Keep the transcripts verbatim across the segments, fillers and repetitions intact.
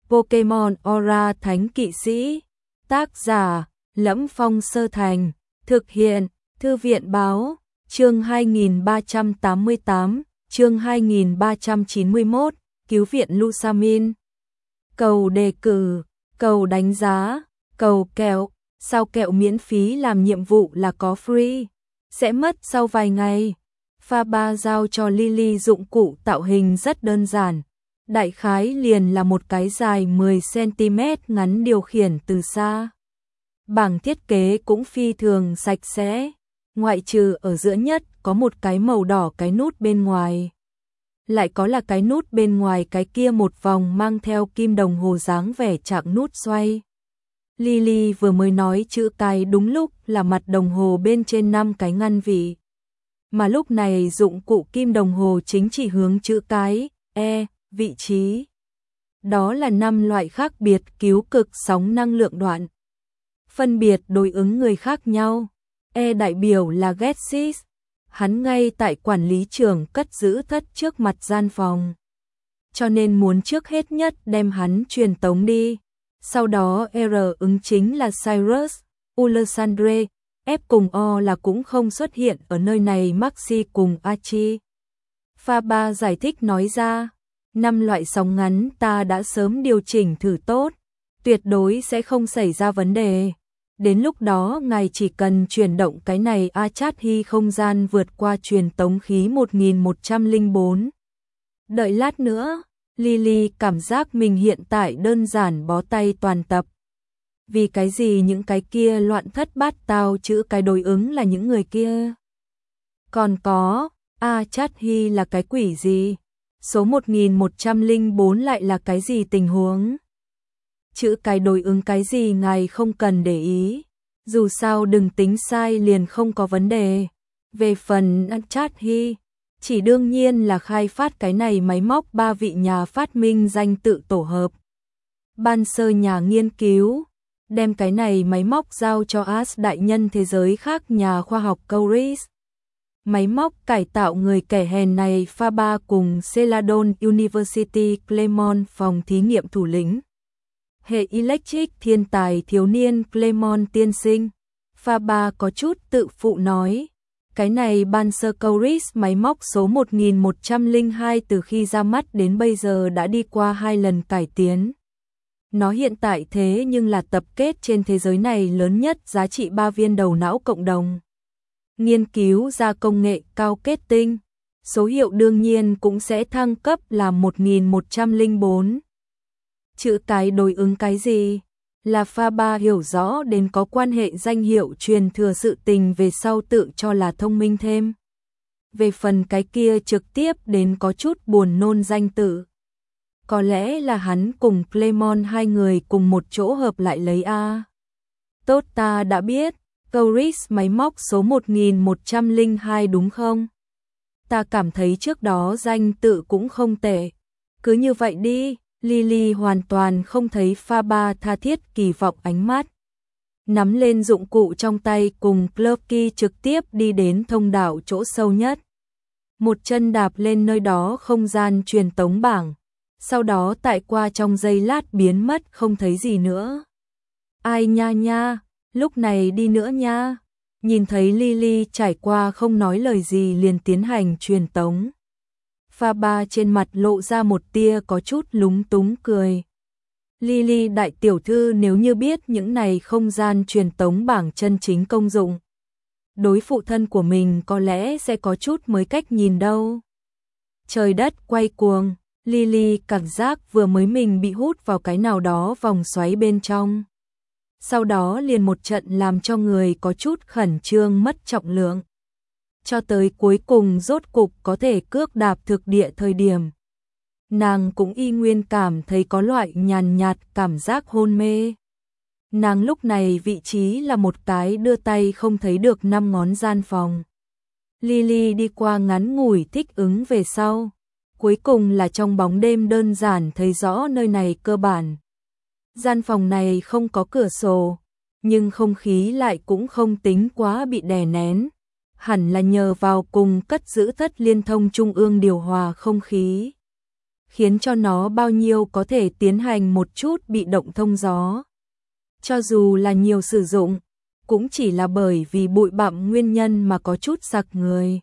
Pokemon Aura Thánh Kỵ Sĩ. Tác giả: Lẫm Phong Sơ Thành. Thực hiện: Thư viện Báo. Chương hai nghìn ba trăm tám mươi tám, chương hai nghìn ba trăm chín mươi mốt, Cứu viện Lusamin. Cầu đề cử, cầu đánh giá, cầu kẹo. Sao kẹo miễn phí làm nhiệm vụ là có free, sẽ mất sau vài ngày. Faber giao cho Lily dụng cụ tạo hình rất đơn giản. Đại khái liền là một cái dài mười xăng-ti-mét ngắn điều khiển từ xa. Bảng thiết kế cũng phi thường sạch sẽ, ngoại trừ ở giữa nhất có một cái màu đỏ cái nút bên ngoài. Lại có là cái nút bên ngoài cái kia một vòng mang theo kim đồng hồ dáng vẻ chạm nút xoay. Lily vừa mới nói chữ cái đúng lúc là mặt đồng hồ bên trên năm cái ngăn vị. Mà lúc này dụng cụ kim đồng hồ chính chỉ hướng chữ cái E, vị trí. Đó là năm loại khác biệt cứu cực sóng năng lượng đoạn. Phân biệt đối ứng người khác nhau. E đại biểu là Getsis. Hắn ngay tại quản lý trưởng cất giữ thất trước mặt gian phòng. Cho nên muốn trước hết nhất đem hắn truyền tống đi. Sau đó R ứng chính là Cyrus, Ulysandre, F cùng O là cũng không xuất hiện ở nơi này. Maxi cùng Archie. Faber giải thích nói ra, năm loại sóng ngắn ta đã sớm điều chỉnh thử tốt, tuyệt đối sẽ không xảy ra vấn đề. Đến lúc đó ngài chỉ cần chuyển động cái này Achathi không gian vượt qua truyền tống khí một nghìn một trăm lẻ bốn. Đợi lát nữa, Lily cảm giác mình hiện tại đơn giản bó tay toàn tập. Vì cái gì những cái kia loạn thất bát tao chữ cái đối ứng là những người kia? Còn có, Achathi là cái quỷ gì? Số một nghìn một trăm lẻ bốn lại là cái gì tình huống? Chữ cái đối ứng cái gì ngài không cần để ý. Dù sao đừng tính sai liền không có vấn đề. Về phần Achathi, chỉ đương nhiên là khai phát cái này máy móc ba vị nhà phát minh danh tự tổ hợp. Ban sơ nhà nghiên cứu, đem cái này máy móc giao cho As đại nhân thế giới khác nhà khoa học Couris. Máy móc cải tạo người kẻ hèn này Faber cùng Celadon University Clermont phòng thí nghiệm thủ lĩnh. Hệ electric thiên tài thiếu niên Clermont tiên sinh. Faber có chút tự phụ nói. Cái này ban sơ Couris máy móc số một nghìn một trăm lẻ hai từ khi ra mắt đến bây giờ đã đi qua hai lần cải tiến. Nó hiện tại thế nhưng là tập kết trên thế giới này lớn nhất giá trị ba viên đầu não cộng đồng. Nghiên cứu ra công nghệ cao kết tinh, số hiệu đương nhiên cũng sẽ thăng cấp là một nghìn một trăm lẻ bốn. Chữ cái đối ứng cái gì? Là Faber hiểu rõ đến có quan hệ danh hiệu truyền thừa sự tình về sau tự cho là thông minh thêm. Về phần cái kia trực tiếp đến có chút buồn nôn danh tự. Có lẽ là hắn cùng Clermont hai người cùng một chỗ hợp lại lấy A. Tốt ta đã biết, Couris máy móc số một nghìn một trăm lẻ hai đúng không? Ta cảm thấy trước đó danh tự cũng không tệ. Cứ như vậy đi. Lily hoàn toàn không thấy Faber tha thiết kỳ vọng ánh mắt. Nắm lên dụng cụ trong tay cùng Clucky trực tiếp đi đến thông đạo chỗ sâu nhất. Một chân đạp lên nơi đó không gian truyền tống bảng. Sau đó tại qua trong giây lát biến mất không thấy gì nữa. Ai nha nha, lúc này đi nữa nha. Nhìn thấy Lily trải qua không nói lời gì liền tiến hành truyền tống. Faber trên mặt lộ ra một tia có chút lúng túng cười. Lily đại tiểu thư nếu như biết những này không gian truyền tống bảng chân chính công dụng. Đối phụ thân của mình có lẽ sẽ có chút mới cách nhìn đâu. Trời đất quay cuồng, Lily cảm giác vừa mới mình bị hút vào cái nào đó vòng xoáy bên trong. Sau đó liền một trận làm cho người có chút khẩn trương mất trọng lượng. Cho tới cuối cùng rốt cục có thể cước đạp thực địa thời điểm. Nàng cũng y nguyên cảm thấy có loại nhàn nhạt cảm giác hôn mê. Nàng lúc này vị trí là một cái đưa tay không thấy được năm ngón gian phòng. Lily đi qua ngắn ngủi thích ứng về sau. Cuối cùng là trong bóng đêm đơn giản thấy rõ nơi này cơ bản. Gian phòng này không có cửa sổ, nhưng không khí lại cũng không tính quá bị đè nén. Hẳn là nhờ vào cùng cất giữ thất liên thông trung ương điều hòa không khí. khiến cho nó bao nhiêu có thể tiến hành một chút bị động thông gió. Cho dù là nhiều sử dụng, cũng chỉ là bởi vì bụi bặm nguyên nhân mà có chút sặc người.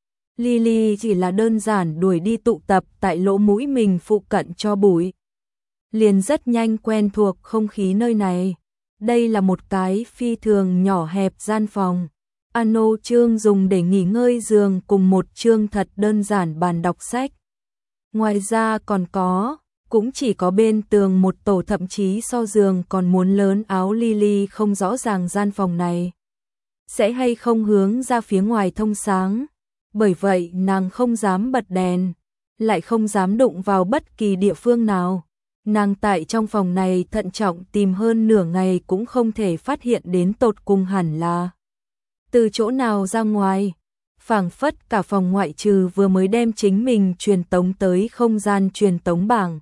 Lily chỉ là đơn giản đuổi đi tụ tập tại lỗ mũi mình phụ cận cho bụi. Liền rất nhanh quen thuộc không khí nơi này. Đây là một cái phi thường nhỏ hẹp gian phòng. Ano chương dùng để nghỉ ngơi giường cùng một chương thật đơn giản bàn đọc sách. Ngoài ra còn có, cũng chỉ có bên tường một tổ, thậm chí so giường còn muốn lớn. Áo Lily không rõ ràng gian phòng này sẽ hay không hướng ra phía ngoài thông sáng. Bởi vậy nàng không dám bật đèn, lại không dám đụng vào bất kỳ địa phương nào. Nàng tại trong phòng này thận trọng tìm hơn nửa ngày cũng không thể phát hiện đến tột cùng hẳn là từ chỗ nào ra ngoài. Phảng phất cả phòng ngoại trừ vừa mới đem chính mình truyền tống tới không gian truyền tống bảng,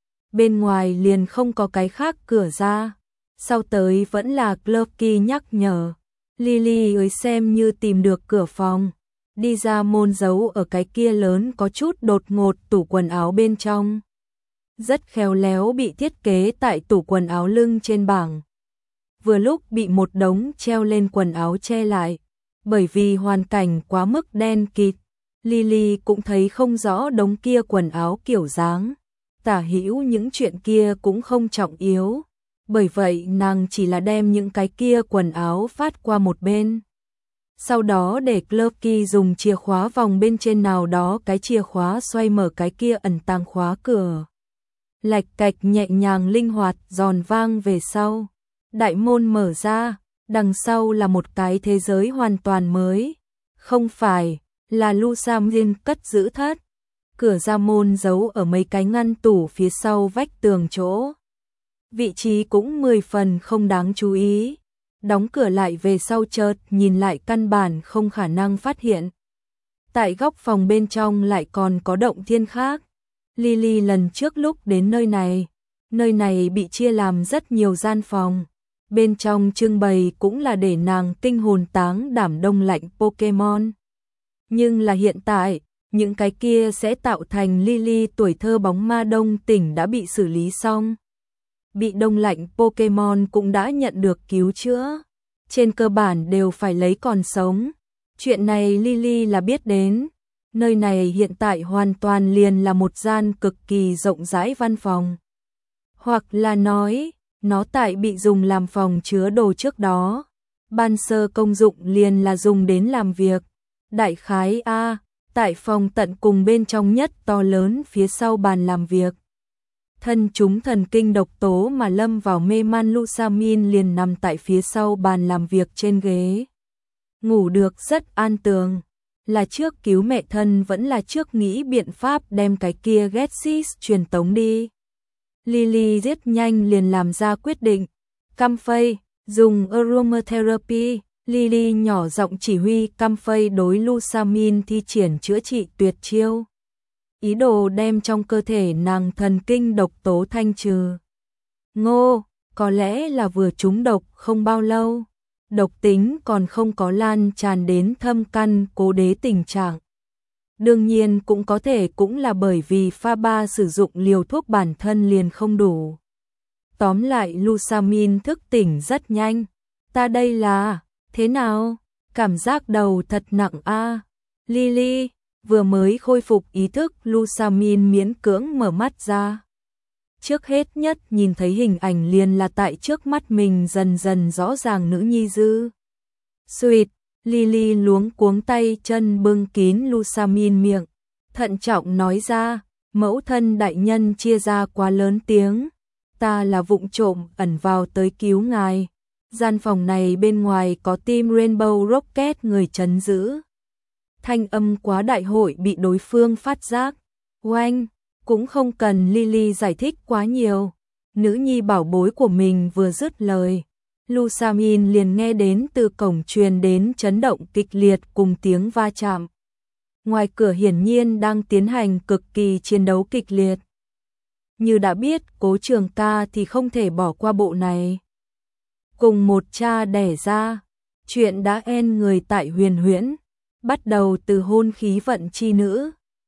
bên ngoài liền không có cái khác cửa ra. Sau tới vẫn là Clocky nhắc nhở. Lily ơi xem như tìm được cửa phòng, đi ra môn giấu ở cái kia lớn có chút đột ngột tủ quần áo bên trong. Rất khéo léo bị thiết kế tại tủ quần áo lưng trên bảng. Vừa lúc bị một đống treo lên quần áo che lại. Bởi vì hoàn cảnh quá mức đen kịt, Lily cũng thấy không rõ đống kia quần áo kiểu dáng. Tả hữu những chuyện kia cũng không trọng yếu. Bởi vậy nàng chỉ là đem những cái kia quần áo phát qua một bên. Sau đó để Clocky dùng chìa khóa vòng bên trên nào đó cái chìa khóa xoay mở cái kia ẩn tàng khóa cửa. Lạch cạch nhẹ nhàng linh hoạt giòn vang về sau. Đại môn mở ra, đằng sau là một cái thế giới hoàn toàn mới. Không phải, là Lusamine cất giữ thất. Cửa ra môn giấu ở mấy cái ngăn tủ phía sau vách tường chỗ. Vị trí cũng mười phần không đáng chú ý. Đóng cửa lại về sau chợt nhìn lại căn bản không khả năng phát hiện. Tại góc phòng bên trong lại còn có động thiên khác. Lily lần trước lúc đến nơi này, nơi này bị chia làm rất nhiều gian phòng. Bên trong trưng bày cũng là để nàng kinh hồn táng đảm đông lạnh Pokemon. Nhưng là hiện tại, những cái kia sẽ tạo thành Lily tuổi thơ bóng ma đông tỉnh đã bị xử lý xong. Bị đông lạnh Pokemon cũng đã nhận được cứu chữa. Trên cơ bản đều phải lấy còn sống. Chuyện này Lily là biết đến. Nơi này hiện tại hoàn toàn liền là một gian cực kỳ rộng rãi văn phòng. Hoặc là nói, nó tại bị dùng làm phòng chứa đồ trước đó. Ban sơ công dụng liền là dùng đến làm việc. Đại khái A, tại phòng tận cùng bên trong nhất to lớn phía sau bàn làm việc. Thân chúng thần kinh độc tố mà lâm vào mê man Lusamine liền nằm tại phía sau bàn làm việc trên ghế. Ngủ được rất an tường. Là trước cứu mẹ thân vẫn là trước nghĩ biện pháp đem cái kia Getsis truyền tống đi. Lily rất nhanh liền làm ra quyết định. Comfey, dùng aromatherapy. Lily nhỏ giọng chỉ huy Comfey đối Lusamine thi triển chữa trị tuyệt chiêu. Ý đồ đem trong cơ thể nàng thần kinh độc tố thanh trừ. Ngô, có lẽ là vừa trúng độc không bao lâu. Độc tính còn không có lan tràn đến thâm căn cố đế tình trạng. Đương nhiên cũng có thể cũng là bởi vì pha ba sử dụng liều thuốc bản thân liền không đủ. Tóm lại Lusamine thức tỉnh rất nhanh. Ta đây là, thế nào? Cảm giác đầu thật nặng a. Lily, vừa mới khôi phục ý thức Lusamine miễn cưỡng mở mắt ra. Trước hết nhất nhìn thấy hình ảnh liền là tại trước mắt mình dần dần rõ ràng nữ nhi dư. Sweet, Lily luống cuống tay chân bưng kín Lusamine miệng. Thận trọng nói ra, mẫu thân đại nhân chia ra quá lớn tiếng. Ta là vụng trộm ẩn vào tới cứu ngài. Gian phòng này bên ngoài có team Rainbow Rocket người trấn giữ. Thanh âm quá đại hội bị đối phương phát giác. Oanh, cũng không cần Lily giải thích quá nhiều. Nữ nhi bảo bối của mình vừa dứt lời. Lusamine liền nghe đến từ cổng truyền đến chấn động kịch liệt cùng tiếng va chạm. Ngoài cửa hiển nhiên đang tiến hành cực kỳ chiến đấu kịch liệt. Như đã biết Cố Trường Ca thì không thể bỏ qua bộ này. Cùng một cha đẻ ra, chuyện đã en người tại huyền huyễn. Bắt đầu từ hôn khí vận chi nữ,